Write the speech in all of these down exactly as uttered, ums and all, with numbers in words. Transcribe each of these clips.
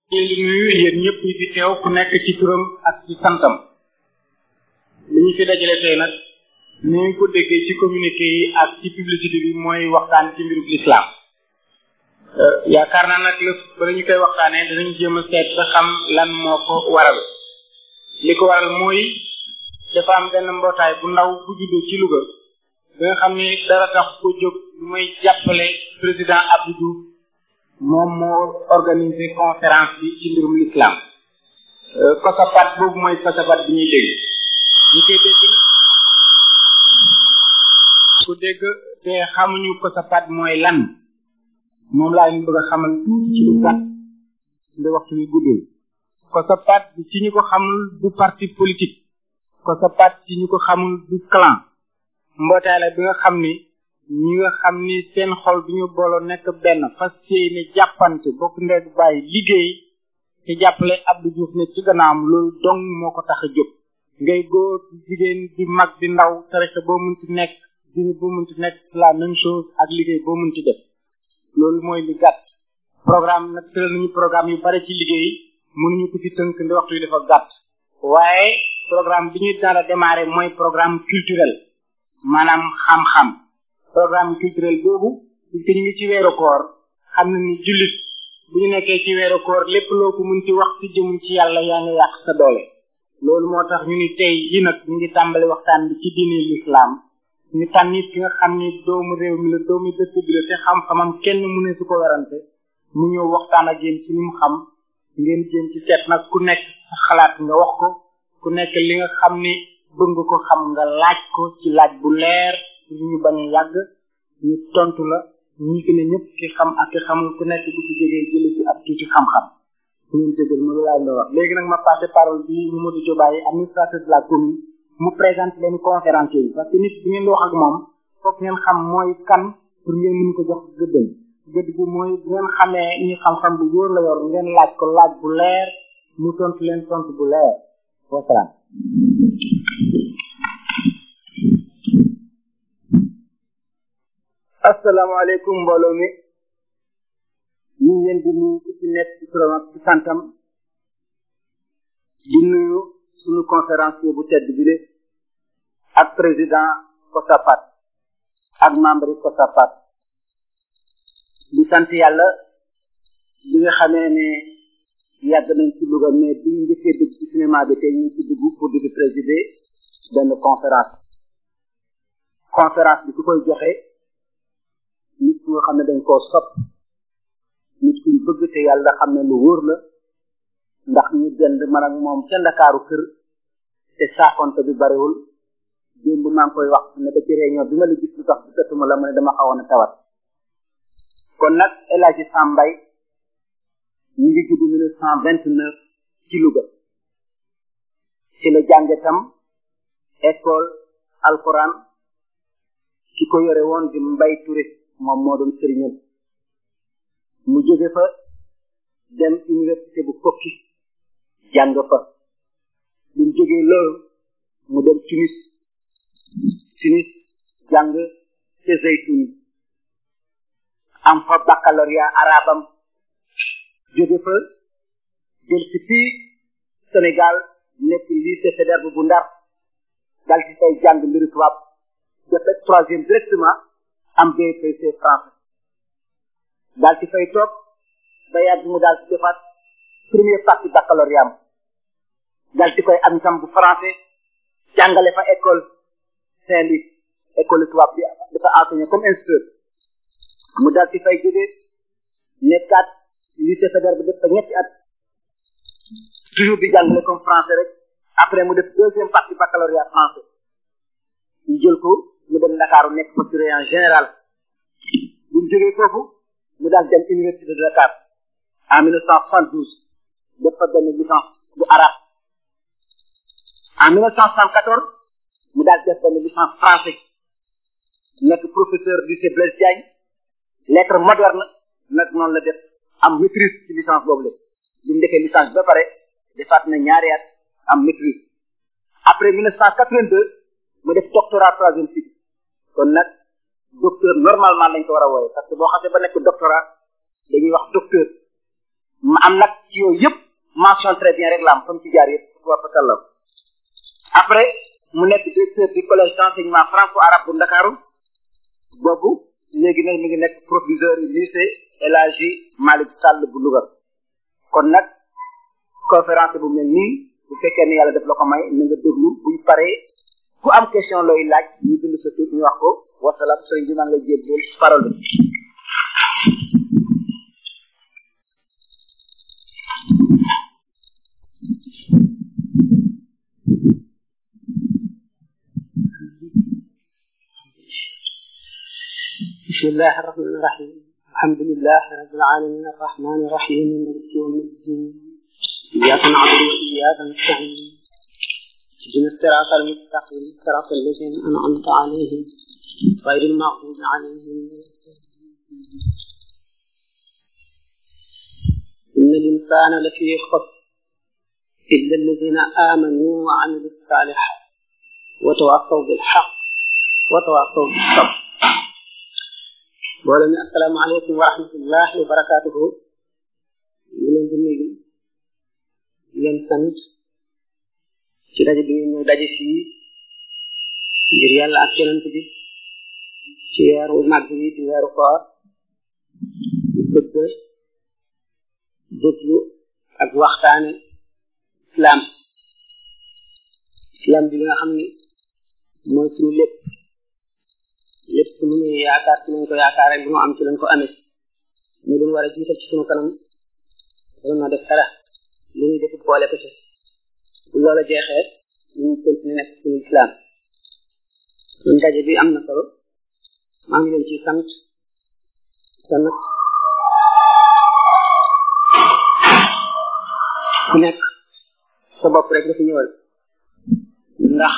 ñu ngi nuyu yéen ñëpp yi fi teew ku nekk ci turam ak ci santam li ñu fi dajale tey nag ni ñu ko déggee ci communiqué yi ak ci publicité bi mooy waxtaan ci mbirum l'islam yaakaar naa nag lépp bala ñu koy waxtaanee danañ jéem a seet ba xam lan moo ko waral li ko waral mooy dafa am benn mbootaay bu ndaw bu juddoo ci Louga ba nga xam ne dara tax ko jóg mooy jàppale président Abdou Diouf moom moo organisé conférence bi ci mbirum l'islam COSAPAT boobu mooy COSAPAT bi ñuy dégg ñu koy dégg ku dégg te xamuñu COSAPAT mooy lan moom laa leen bëgg a xamal tuuti ci lu gàtt nda waxtu wi guddul COSAPAT bi ci ñu ko xamul du parti politique COSAPAT ci ñu ko xamul du clan mbootaay la bi nga xam ni ñi nga xam ni seen xol bi ñu booloo nekk benn fas yéene jàppante bokk ndeg bàyyi liggéey te jàppale Abdou Diouf ne ci gannaawam loolu dong moo ko tax a jóg ngay góor di jigéen di mag di ndaw tarixa boo mun ci nekk dini boo mun ci nekk la même chose ak liggéey boo mun ci def loolu mooy li gàtt programme nag tëral nañu programme yu bare ci liggéey mënuñu ko fi tënk ndi waxtu yi dafa gàtt waaye programme bi ñuy dara démarrer mooy programme culturel maanaam xam-xam programme culturel boobu puisque ñu ngi ci weeru koor xam na ni jullit bu ñu nekkee ci weeru koor lépp loo ko mun ci wax ci jëm ci yàlla yaa ngi yàq sa doole loolu moo tax ñu ni tey yi nag ñu ngi tàmbali waxtaan bi ci diine l'islam ñu tànn nit ki nga xam ni doomu réew mi la doomu dëkk bi la te xam-xamam kenn mu ne su ko werante mu ñëw waxtaan ak yéen ci li mu xam ngeen jéem ci seet nag ku nekk sa xalaat nga wax ko ku nekk li nga xam ni bëgg ko xam nga laaj ko ci laaj bu leer ñu bañ a yàgg ñu tontu la ñi gën a ñëpp ki xam ak ki xamul ku nekk bu ci jógee jële ci ab tuuti xam-xam su ngeen jégal ma laaj la wax léegi nag ma passé parole bi Mamadou Diobaye administrateur de la commune mu présente leen conférencier yi parce que nit bi ngeen di wax ak moom foog ngeen xam mooy kan pour ngeen mën ko jox gëddëm gëdd bi mooy bu ngeen xamee ñi xam-xam bu wóor la yor ngeen laaj ko laaj bu leer mu tontu leen tontu bu leer wasalaam. asalaamaaleykum mbooloo mi ñu ngi leen di nuyu ci nekk ci turam ak ci santam di nuyu suñu conférencier bu tedd bi de ak président COSAPAT ak membre yi COSAPAT di sant yàlla bi nga xamee ne yàgg nañ ci Louga mais bi ñu njëkkee dugg ci cinéma bi tey ñu ngi ci dugg pour di présider benn conférence conférence bi ku koy joxe nit ku nga xam ne dañ koo sopp nit ku ñu bëgg te yàlla xam ne lu wóor la ndax ñu dend man ak moom ca Ndakaaru kër te saafonte bi bariwul démb maa ngi koy wax ne ba ci réunion bi ma la gis lu tax bi tëttuma la ma ne dama xawoon a tawat kon nag El Hadji Sambay ñu ngi judd mille neuf cent vingt-neuf ci Louga ci la jànge tam école alquran ki ko yore woon di Mbay Touré moom moo doon sëriñam mu jóge fa dem université bu Kokki jàng fa bu mu jógee loolu mu dem Tunis Tunis jàng ca Zeytoun am fa baccalauréat arabam jóge fa jël ci fii Sénégal nekk lycée Faidherbe bu Ndar dal ci fay jàng mbiru tubaab def rek troisième directement am B P C français daal ci fay toog ba yàgg mu daal ci defaat première partie baccalauréat am daal ci koy am itam bu français jàngale fa école Saint-Louis école tubaab bi dafa enseigné comme instituteur mu daal ci fay jógee nekkaat lycée Faidherbe def fa ñetti at toujours di jàngale comme français rek après mu def deuxième partie baccalauréat français ñu jël ko mu dem Ndakaaru nekk fa surveillant général bu mu jógee foofu mu daal dem université de Dakar en mille neuf cent soixante-douze def fa benn licence bu arabe en mille neuf cent soixante-quatorze mu daal def benn licence français nekk professeur lycée Blaise Diagne lettre moderne nag noonu la def am maîtrise ci licence boobu la bi mu defee licence ba pare defaat na ñaari at am maîtrise après mille neuf cent quatre-vingt-deux mu def doctorat troisième cycle kon nag docteur normalement lañ ko war a wooye parce que boo xasee ba nekk doctorat dañuy wax docteur ma am nag ci yooyu yëpp mention très bien rek la am comme ci jaar yëpp wa fa sallam après mu nekk directeur du collège d'enseignement franco-arabe bu Ndakaaru boobu léegi nag mi ngi nekk proviseur du lycée El Hadji Malick Sall bu Louga kon nag conférence bu mel nii bu fekkee ne yàlla def la ko may na nga déglu buñ paree ku am question looy laaj ñu bind sa tur ñu wax ko wasalaam sëriñ bi maa ngi lay jébbal parole bi. بسم الله الرحمن الرحيم الحمد لله رب العالمين الرحمن الرحيم مالك يوم الدين إياك نعبد وإياك نستعين اهدنا الصراط المستقيم صراط الذين أنعمت عليهم غير المغضوب عليهم إن الإنسان لفي خسر إلا الذين آمنوا وعملوا الصالحات وتواصوا بالحق وتواصوا بالصبر boole mi assalaamu aleykum wa rahmatullahi wa barakatuhu ñu leen di nuyu leen sant ci daje bi ñu daje fii ngir yàlla ak yonent bi ci weeru màgg yi di weeru koor di bëgg déglu ak waxtaane islam islam bi li nga xam ne mooy suñu lépp lépp lu ñu yaakaar ci lañ ko yaakaar rek lu mu am ci lañ ko amee ñu lu war a jiital ci suñu kanam doon na def dara lu ñuy def boole ko ci bu loola jeexee ñu continue nekk suñu islam suñu daje bi am na solo maa ngi leen ci sant te nag ku nekk sa bopp rek dafa ñëwal ndax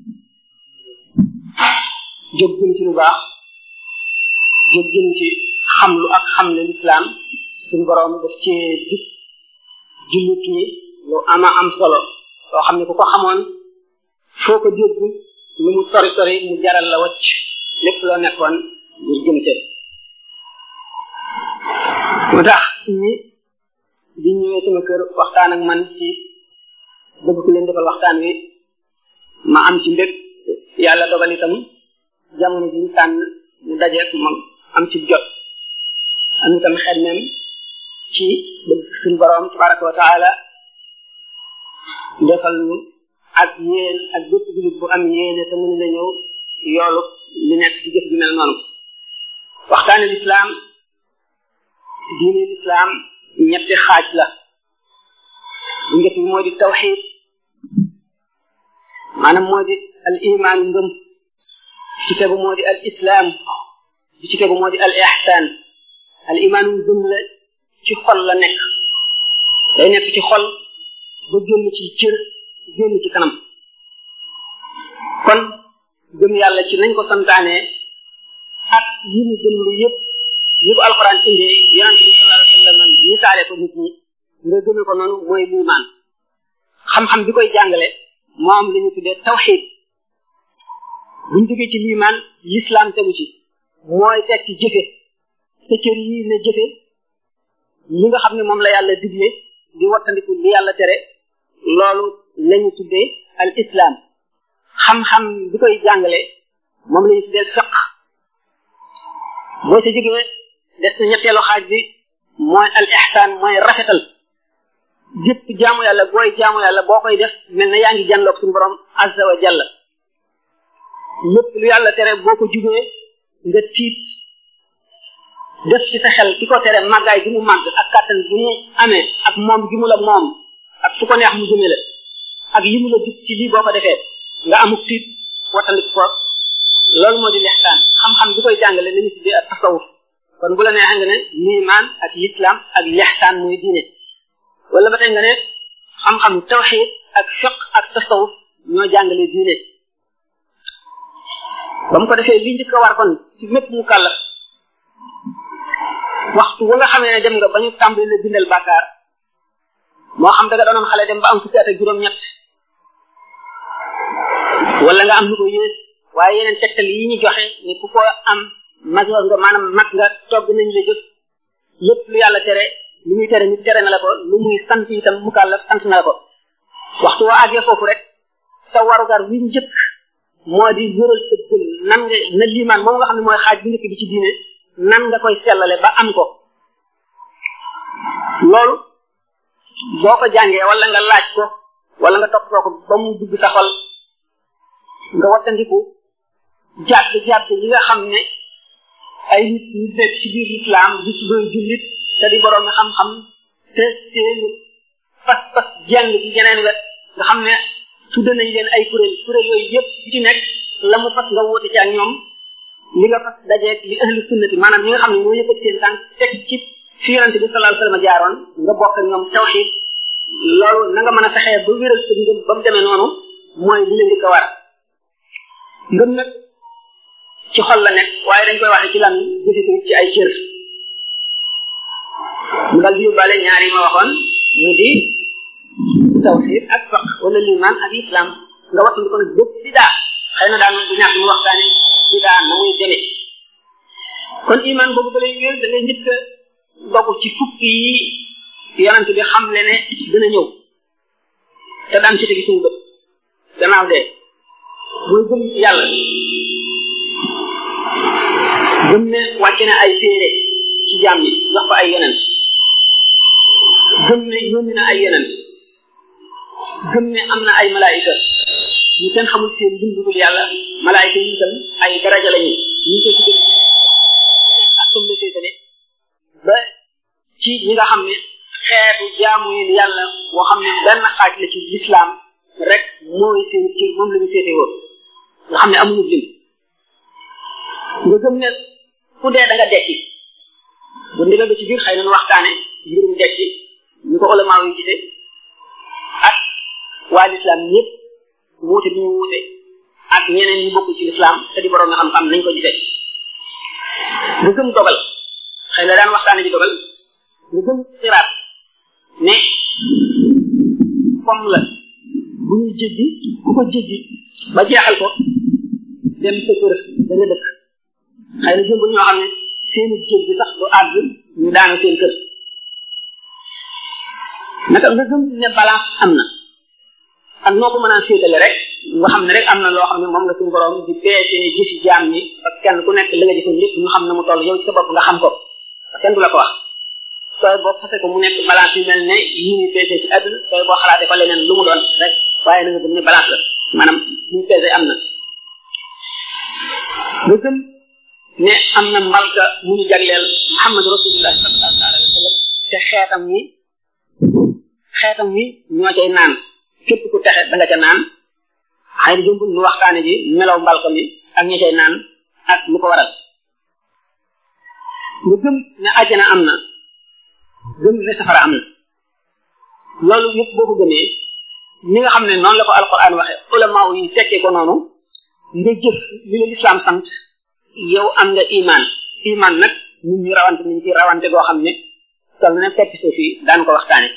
jóg jëm ci lu baax jóg jëm ci xamlu ak xamle lislaam suñu borom daf ci dig jullit ñi lu ama am solo loo xam ne ku ko xamoon foo ko dégg lu mu sori sori mu jaral la wacc lépp loo nekkoon ngir jëmte moo tax ñi di ñëwee sama kër waxtaan ak man ci bëgg ku leen defal waxtaan wi ma am ci mbég yàlla dogal itam jamono ji ñu tànn ñu dajeek moom am ci jot am itam xel même ci bëgg suñu borom tabaraka wa taala defal ñu ak yéen ak bépp jullit bu am yéene te mënu la ñëw yoolu li nekk ci jëf ju mel noonu waxtaane lislaam diine lislaam ñetti xaaj la bu njëkk bi moo di tawxid maanaam moo di al iman ngëm ci tegu moo di al islam bi ci tegu moo di al ihsan al iman ngëm la ci xol la nekk day nekk ci xol ba génn ci cër génn ci kanam kon gëm yàlla ci nañ ko santaane ak yi mu gëm lu yëpp yi ko alquran indee yonent bi sallallahu alayhi wa sallam misaale ko nit ñi nga gëme ko noonu mooy liimaan xam-xam bi koy jàngale moom la ñu tuddee tawxid buñ jógee ci liimaan l'islam tegu ci mooy tekki jëfe sa cër yi ne jëfe li nga xam ne moom la yàlla digle di wattandiku li yàlla tere loolu la ñu tuddee al islam xam-xam bi koy jàngale moom la ñu tuddee fiq boo sa jógee des na ñetteelu xaaj bi mooy al ihsan mooy rafetal gépp jaamu yàlla booy jaamu yàlla boo koy def mel na yaa ngi jànloog suñu borom azza wa jalla lépp lu yàlla tere boo ko jugee nga tiit def ci sa xel ki ko tere màggaay gi mu màgg ak kàttan gi mu amee ak moom gi mu la moom ak fu ko neex mu jëme la ak yi mu la dig ci lii boo ko defee nga amuk tiit wattandik ko loolu moo di lixsaan xam-xam bi koy jàngale la ñu tuddee ak tasawuf kon bu la neexee nga ne liimaan ak islam ak lixsaan mooy diine wala ba tey nga ne xam-xam tawxid ak fiq ak tasawuf ñoo jàngale diine ba mu ko defee li njëkk a war kon ci mépp mu kàllaf waxtu wa nga xamee ne dem nga ba ñu tàmbali la bindal bàkkaar moo xam da nga doonoon xale dem ba am fukki at ak juróom-ñett wala nga am lu ko yées waaye yeneen tegtal yi ñu joxe ne ku ko am majeur nga maanaam mag nga togg nañ la jëf lépp lu yàlla tere lu muy tere nit tere na la ko lu muy sant itam mukallaf sant na la ko waxtu woo àggee foofu rek sa warugar wi njëkk moo di wéral sa gëm nan nga na liimaan moom nga xam ne mooy xaaj bi njëkk bi ci diine nan nga koy sellale ba am ko loolu boo ko jàngee wala nga laaj ko wala nga toppatoo ko ba mu dugg sa xol nga wattandiku jàdd jàdd yi nga xam ne ay nit ñu nekk ci biir lislaam di tuddoo jullit te di borom xam-xam te seen pas-pas jàng ci geneen wet nga xam ne tudde nañ leen ay kuréel kuréel yooyu yëpp bu ci nekk la mu fas nga wóote ci ak ñoom li nga fas dajeeg li ahlu sunnati maanaam ñi nga xam ne ñoo yëkkat seen tànk teg ci fi yonente bi sallallahu alayhi wasallam jaaroon nga bokk ak ñoom tawxiid loolu na nga mën a fexee ba wéral sa ngëm ba mu demee noonu mooy li la njëkk a war ngëm nag ci xol la nekk waaye dañ koy waxe ci lan jëfe ko ci ay cër mu dal di yóbbaale ñaar yi ma waxoon mu di tawxiid ak fiqh wala liman ak islam nga wattu ko nag bépp bidaa xëy na daan du ñàkk ñu waxtaane bidaa na muy demee kon iman boobu ba lay wér da ngay njëkk a dogu ci fukki yi yonent bi xam le ne dina ñëw te daan ci tegi suñu bët gannaaw dee muy gëm yàlla gëm ne wàcce na ay téere ci jaam yi jox ko ay yonent gëm ne yónni na ay yonent gëm ne am na ay malaayika ñu kenn xamul seen dundugul yàlla malaayika yi itam ay daraja lañu ñu ko ci gën ak comme le téetale ba ci ñi nga xam ne xeetu jaamu yi yàlla boo xam ne benn xaaj la ci lislaam rek mooy seen cër moom la ñu féetewoo nga xam ne amuñu lim nga gëm ne ku dee da nga dekki bu ndigal ba ci biir xëy na waxtaane mbirum dekki ñu ko ulama yi gisee ak waa lislaam ñëpp wuute bi ñu wuute ak ñeneen ñu bokk ci lislaam te di borom nga xam-xam nañ ko gisee nga gëm dogal xëy na daan waxtaane bi dogal nga gëm siraat ne comme la bu ñuy jéggi ku ko jéggi ba jeexal ko dem sa kër da nga dëkk xëy na jëmb ñoo xam ne seeni jéggi sax du àgg ñu daanu seen kër naka nga gëm ne balance am na ak noo ko mën a féetale rek nga xam ne rek am na loo xam ne moom la suñu borom di peese jëfi jaam ñi parce que kenn ku nekk li nga jëfoon lépp ñu xam ne mu toll yow ci sa bopp nga xam ko kenn du la ko wax sooy boo fase ko mu nekk balance yu mel ne yi ñu peese ci àdduna sooy boo xalaatee ko leneen lu mu doon rek waaye na nga gëm ne balance la maanaam ñu peese am na nga gëm ne am na mbalka mu ñu jagleel Muhammad rasulullah sallallahu alayhi wa sallam te xeetam ñi xeetam ñi ñoo cay naan képp ku texe da nga ca naan xëy na jëmbul ñu waxtaane ji melaw mbalka mi ak ña cay naan ak lu ko waral nga gëm ne àjjana am na gëm ne safara am na loolu yëpp boo ko gëmee ni nga xam ne noonu la ko alquran waxe ulama yi tekkee ko noonu nga jëf li la lislaam sant yow am nga iman iman nag ñun ñu rawante ñu ci rawante goo xam ne toll na fekk soo fii daan ko waxtaane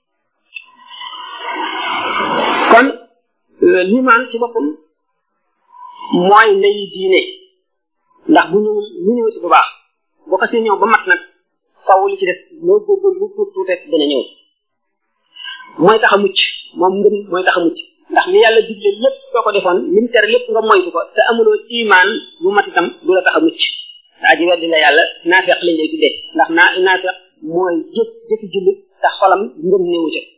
kon liman ci boppam mooy ndey diine ndax bu ñëwul ñu ñëw si bu baax boo ko si ñëw ba mat nag faw li ci def loo góorgóorlu lu tuut tuut rek dina ñëw mooy tax a mucc moom ngëm mooy tax a mucc ndax li yàlla digle lépp soo ko defoon lim tere lépp nga moytu ko te amuloo iman bu mat itam du la tax a mucc daa ji weddi la yàlla naafeq lañ lay tuddee ndax naa naafeq mooy jëf jëfi jullit te xolam ngëm néewu ca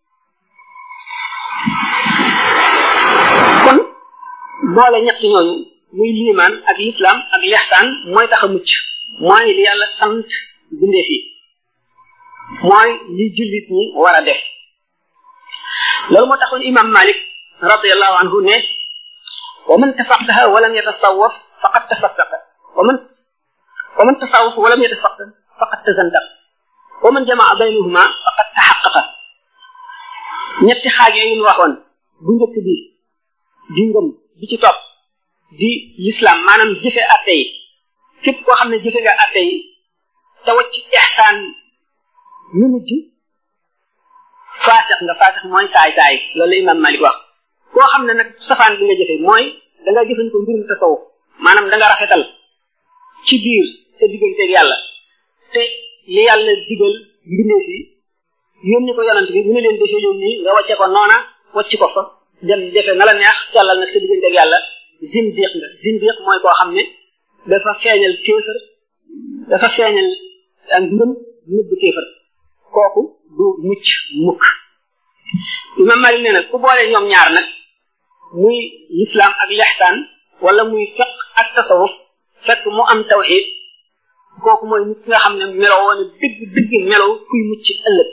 kon boole ñett ñooñu muy liimaan ak l'islam ak lihsaan mooy tax a mucc mooy li yàlla sant bindee fii mooy li jullit ñi war a def loolu moo taxoon imam Malik radiyallahu anhu ne wa man tafaqaha wa lam yatasawwaf faqad tafassaqa wa man wa man tasawwaf wa lam yatafaqqah faqad tazandaq wa man jamaa baynahuma faqad tahaqqaqa ñetti xaaj yooyu ñu waxoon bu njëkk bi di ngëm bi ci topp di l'islam maanaam jëfe atte yi képp koo xam ne jëfe nga atte yi te wacc ihsaan ñu mujj faasix nga faasix mooy saay saay loolu la imam Malik wax koo xam ne nag safaan bi nga jëfe mooy da nga jëfandikoo mbirum tasawuf maanaam da nga rafetal ci biir sa digganteeg yàlla te li yàlla digal mbindee fi yónni ko yonent bi bu ne leen defee yoon nii nga wàcce ko noona wàcc ko fa dem defee na la neex sellal nag sa diggante ak yàlla zindiq nga zindiq mooy koo xam ne dafa feeñal kéefër dafa feeñal ak ngëm nëbb kéefër kooku du mucc mukk imam Malik nee na ku boole ñoom ñaar nag muy l'islam ak l'ihsan wala muy fiqh ak tasawuf fekk mu am tawhid kooku mooy nit ki nga xam ne meloo woon dëgg dëgg meloo kuy mucc ëllëg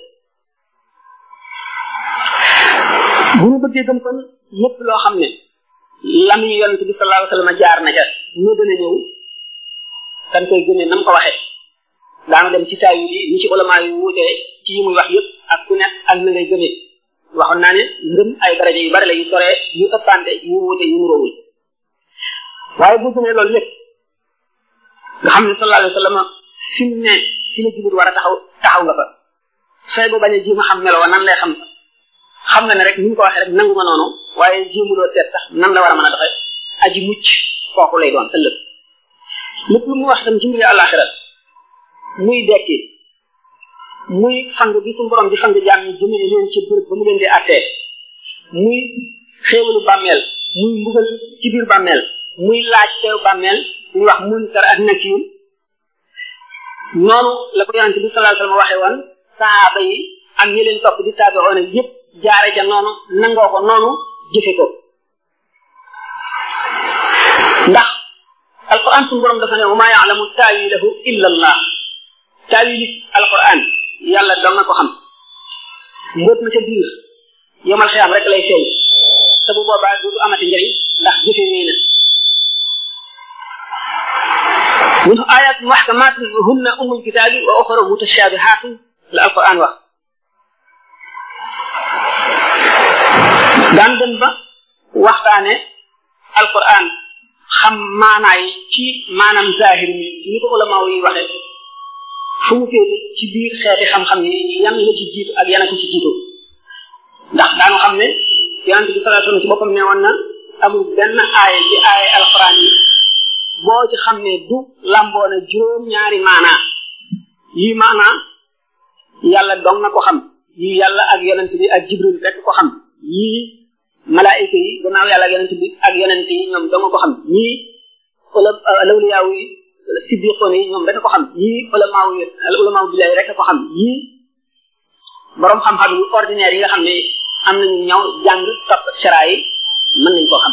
bu ñu bëggee gëm kon lépp loo xam ne lam ñu yonent bi sallallahu alayhi wasallam jaar na ca ñu dana ñëw dañ koy gëmee nam ko waxee daanu dem ci taayu yi ñi ci ulama yu wuutee ci yi muy wax yëpp ak ku nekk ak na ngay gëmee waxoon naa ne ngëm ay daraja yu bari la yu soree yu ëppante yu wuute yu nuróowul waaye bu gëmee loolu lépp nga xam ne sallallahu alayhi wasallam fi mu ne fi la jullit war a taxaw taxaw nga fa sooy bu bañ a jéem a xam meloo nan lay xam xam nga ne rek ni ñu ko waxee rek nangu nga noonu waaye jéemuloo seet sax nan la war a mën a doxee aji mucc kooku lay doon ëllëg lépp lu mu wax tam ci mbiri àllaaxira muy dekki muy fang bi suñu borom di fang jaam ñi jëmee leen ci bërëb ba mu leen di attee muy xéewalu bàmmeel muy mbugal ci biir bàmmeel muy laaj teew bàmmeel muy wax munkar ak nakiir noonu la ko yonente bi sallallahu alayhi wasallam waxee woon sahaaba yi ak ñi leen topp di taabi'oona yépp jaare ca noonu nangoo ko noonu jëfe ko ndax alquran suñu borom dafa ne wa maa ya'lamu taawilahu illa allah taawili alquran yàlla dong na ko xam mbóot ma ca biir yomal xiyaam rek lay feeñ te bu boobaa du amati njëriñ ndax jëfe wéy na minhu ayat muhkamatun hunna ummul kitaabi wa ukhra mutashabihatun la alquran wax daan dem ba waxtaane alquran xam maanaay ci maanaam zahir mi ni ko ulama yi waxe fu mu féete ci biir xeeti xam-xam yi yan la ci jiitu ak yan a ko ci jiitu ndax daanu xam ne yonent bi sallallahu alayhi wasallam ci boppam ne woon na amul benn aaya ci aaya alquran yi boo ci xam ne du lamboona juróom ñaari maanaa yii maanaa yàlla dong na ko xam yii yàlla ak yonent bi ak jibril rek ko xam yii malaayika yi gannaaw yàlla ak yonent bi ak yonent yi ñoom dong ko xam yii lawliyaaw yi siddiqoon yi ñoom rek ko xam yii ulamaaw yi ulamaaw billahi rek ko xam yii borom xam-xam yu ordinaire yi nga xam ne am nañu ñëw jàng topp sera yi mën nañ koo xam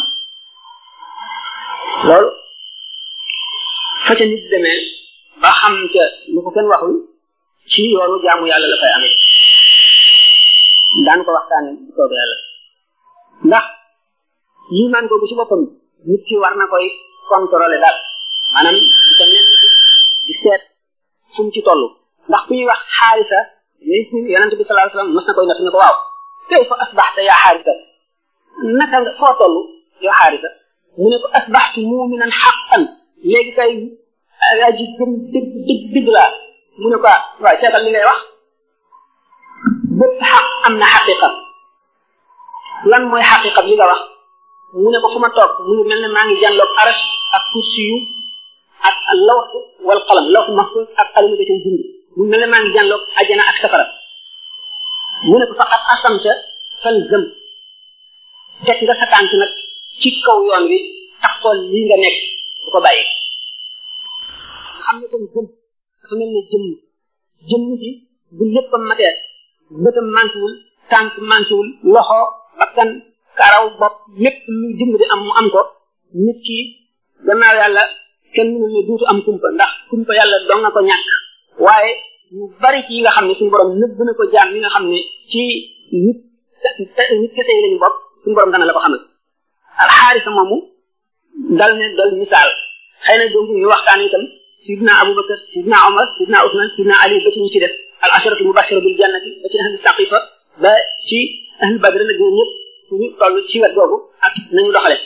loolu fa ca nit demee ba xam ca lu ko kenn waxul ci yoonu jaamu yàlla la koy amee daan ko waxtaane bu soobee yàlla ndax liimaan googu ci boppam nit ki war na koy contrôler daal maanaam di ko nen di seet fu mu ci toll ndax ku ñuy wax xaarisa yonent bi sallallahu alayhi wasallam mas na koy natt ne ko waaw kayfa asbaxta yaa xaarisa naka nga foo toll yow xaarisa mu ne ko asbaxtu muminan xaqan léegi kay aji gëm dëgg dëgg dëgg laa mu ne ko waaye seetal li ngay wax bépp xaq am na xaqiqa lan mooy xaqiqa li nga wax mu ne ko fu ma toog mu ngi mel ne maa ngi jànloog arash ak kursi yu ak lawh wal qalam lawh mahfuz ak xalima da cay bind mu mel ne maa ngi jànloog ajjana ak safara mu ne ko faqat asamta fal gëm teg nga sa tànk nag ci kaw yoon wi taxool lii nga nekk bu ko bàyyi xam ne kon gëm dafa mel ne jëmm jëmm ji bu léppam matee bëtam manquewul tànk manquewul loxo bakkan karaw bopp lépp lu jëmm di am mu am ko nit ki gannaaw yàlla kenn mënul ne duutu am kumpa ndax kumpa yàlla dong nga ko ñàkk waaye yu bari ci yi nga xam ne suñu borom nëbb na ko jaam yi nga xam ne ci nit nit kese yi lañu bopp suñu borom dana la ko xamal alxaarisa moomu dal ne dal misaal xëy na donc ñu waxtaan itam sidna abubakar sidna omar sidna usman sidna ali ba ci ñu ci des al asharatu mubashira bil jannati ba ci ahli saqifa ba ci ahli badr nag ñoom ñëpp ñu toll ci wet googu ak nañu doxale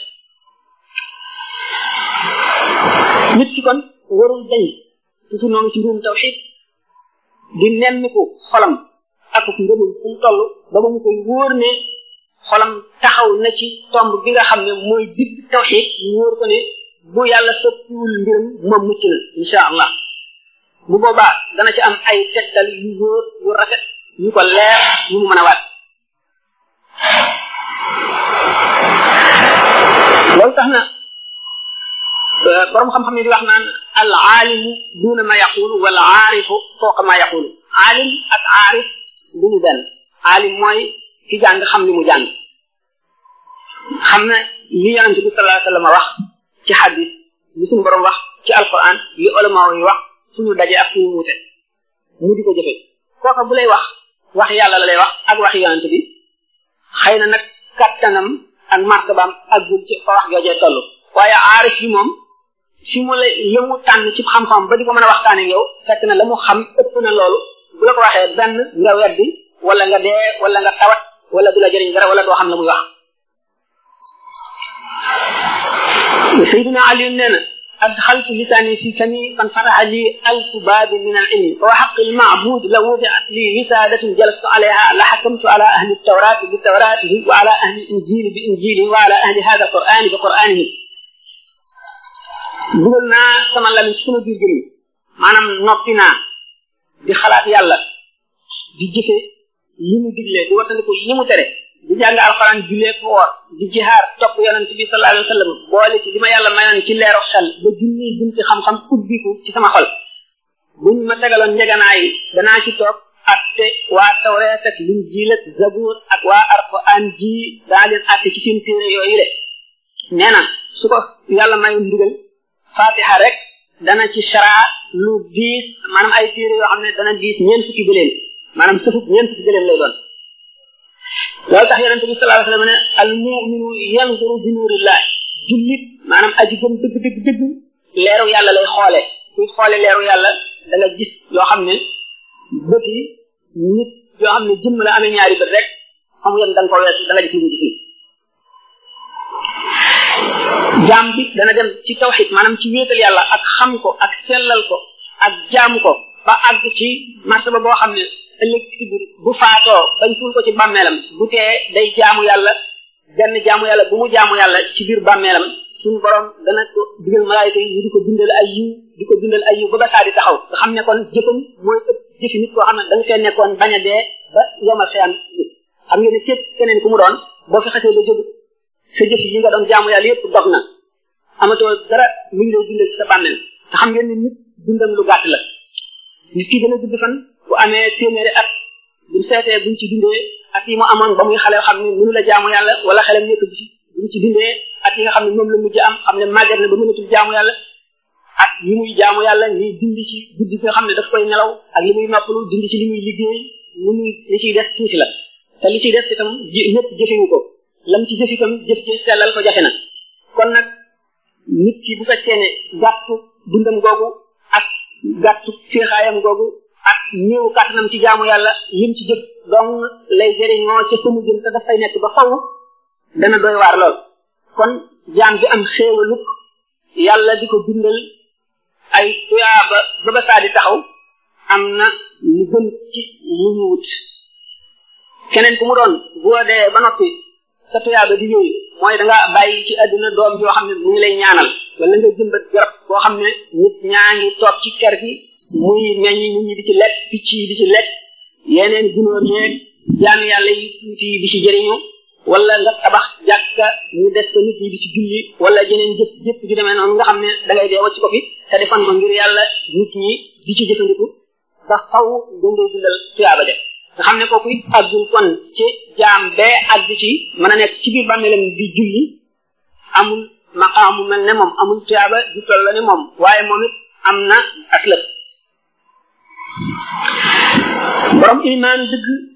nit ki kon warul dañ toujours noonu ci mbirum tawxid di nemmiku xolam ak ngëmum fu mu toll ba ba mu koy wóor ne xolam taxaw na ci tomb bi nga xam ne mooy digg tawxid ñu wóor ko ne bu yàlla soppiwul mbiram moom mucc na insha allah bu boobaa dana ci am ay tegtal yu wóor yu rafet yu ko leer yu mu mën a waat loolu tax na borom xam-xam yi di wax naan al aalimu duuna ma yaqulu wal aarifu fooqa ma yaqulu aalim ak aarif du ñu benn aalim mooy ki jàng xam li mu jàng xam na li yonent bi sallallahu alayhi wasallam wax ci hadis li suñu borom wax ci alquran li ulama yi wax suñu daje ak suñu wuute mu di ko jëfe kooka bu lay wax wax yàlla la lay wax ak wax yonent bi xëy na nag kattanam ak martabaam aggul ci fa wax joojee toll waaye aarif bi moom fi mu lay la mu tànn ci xam-xam ba di ko mën a waxtaane yow fekk na la mu xam ëpp na loolu bu la ko waxee benn nga weddi wala nga dee wala nga tawat wala du la jëriñ dara wala doo xam la muy wax Sayyidina Ali nee na adxaltu lisaani fi fami fanfataha li alfu baabi min al-ilmi wa haqqi al-ma'bud law wudi'at li wisaadatun jalastu alayha la hakamtu ala ahli at-tawrati bi tawratihi wa ala ahli al-injili bi injilihi wa ala ahli hadha al-qur'ani bi qur'anihi dugal naa sama lami suma biir gëm maanaam noppi naa di xalaat yàlla di jëfe li mu digle di wattandiku li mu tere di jàng alxuraan julee ko woor di jihaar topp yonent bi sallallahu alayhi wa sallam boole ci li ma yàlla mayoon ci leeru xel ba junni bunti xam-xam ubbiku ci sama xol buñ ma tegaloon njeganaay danaa ci toog atte waa tawreet ak linjiil ak zabuur ak waa alxuraan ji daa leen atte ci seen téere yooyu le nee na su ko yàlla mayoon ndigal fatiha rek dana ci shara lu diis maanaam ay téere yoo xam ne dana diis ñeent fukki gëléem maanaam sëfuk ñeent fukki gëléem lay doon loolu tax yonente bi sallallahu alayhi wa sallam ne al mu'minu yanzuru bi nuurillah jullit maanaam aji gëm dëgg dëgg dëgg leeru yàlla lay xoole kuy xoole leeru yàlla da nga gis yoo xam ne bët yi nit yoo xam ne jëmm la amee ñaari bët rek xamu yem da nga ko weesu da nga gis li mu gis jaam bi dana dem ci tawxid maanaam ci wéetal yàlla ak xam ko ak sellal ko ak jaamu ko ba àgg ci martaba boo xam ne ëllëg ci biir bu faatoo bañ suul ko ci bàmmeelam bu tee day jaamu yàlla benn jaamu yàlla bu mu jaamu yàlla ci biir bàmmeelam suñu borom dana ko digal malaayika yi ñu di ko bindal ay yiw di ko bindal ay yiw ba ba saa di taxaw nga xam ne kon jëfam mooy ëpp jëfi nit koo xam ne da nga fee nekkoon bañ a dee ba yomal xeyam xam ngeen ne képp keneen ku mu doon boo fi xasee ba jóg sa jëf yi nga doon jaamu yàlla yëpp dog na amatoo dara lu ñu lay bindal ci sa bàmmeel te xam ngeen ne nit dundam lu gàtt la nit ki gën a gudd fan bu amee téeméeri at buñ seetee buñ ci dundee at yi mu amoon ba muy xale xam ne mënu la jaamu yàlla wala xelam nekk bi ci buñ ci dundee at yi nga xam ne moom la mujj am xam ne màgget na ba mënatul jaamu yàlla at yi muy jaamu yàlla ñuy dindi ci guddi nga xam ne daf koy nelaw ak li muy noppalu dindi ci li muy liggéey li muy li ciy des tuuti la te li ciy des itam ñëpp jëfewu ko lam ci jëf itam jëf ci sellal ko jafe na kon nag nit ki bu fekkee ne gàttu dundam googu ak gàttu féexaayam googu ak néew kàttanam ci jaamu yàlla lim ci jëf dong lay jëriñoo ca fa mu jëm te dafay nekk ba faw dana doy waar lool kon jaam bi am xéewalu yàlla di ko bindal ay tuyaaba ba ba saa di taxaw am na lu gën ci lu mu wut keneen ku mu doon boo dee ba noppi sa tuyaaba di yooyu mooy da nga bàyyi ci àdduna doom yoo xam ne mu ngi lay ñaanal wala nga jëmbat garab boo xam ne nit ñaa ngi toog ci kër gi muy meññ nit ñi di ci lekk picc yi di ci lekk yeneen gunóor yeeg jaami yàlla yi tuuti di ci jëriñu wala nga tabax jàkka ñu des sa nit ñi di ci julli wala yeneen jëf jëf ju demee noonu nga xam ne da ngay dee wacc ko fi te defan ko ngir yàlla nit ñi di ci jëfandiku ba faw gëngay dundal tuyaaba de nga xam ne kooku it àggul kon ci jaam bee àgg ci mën a nekk ci biir bàmmeelam di julli amul maqaamu mel ne moom amul tuyaaba ju toll la ne moom waaye moom it am na aslëf borom imaan dëgg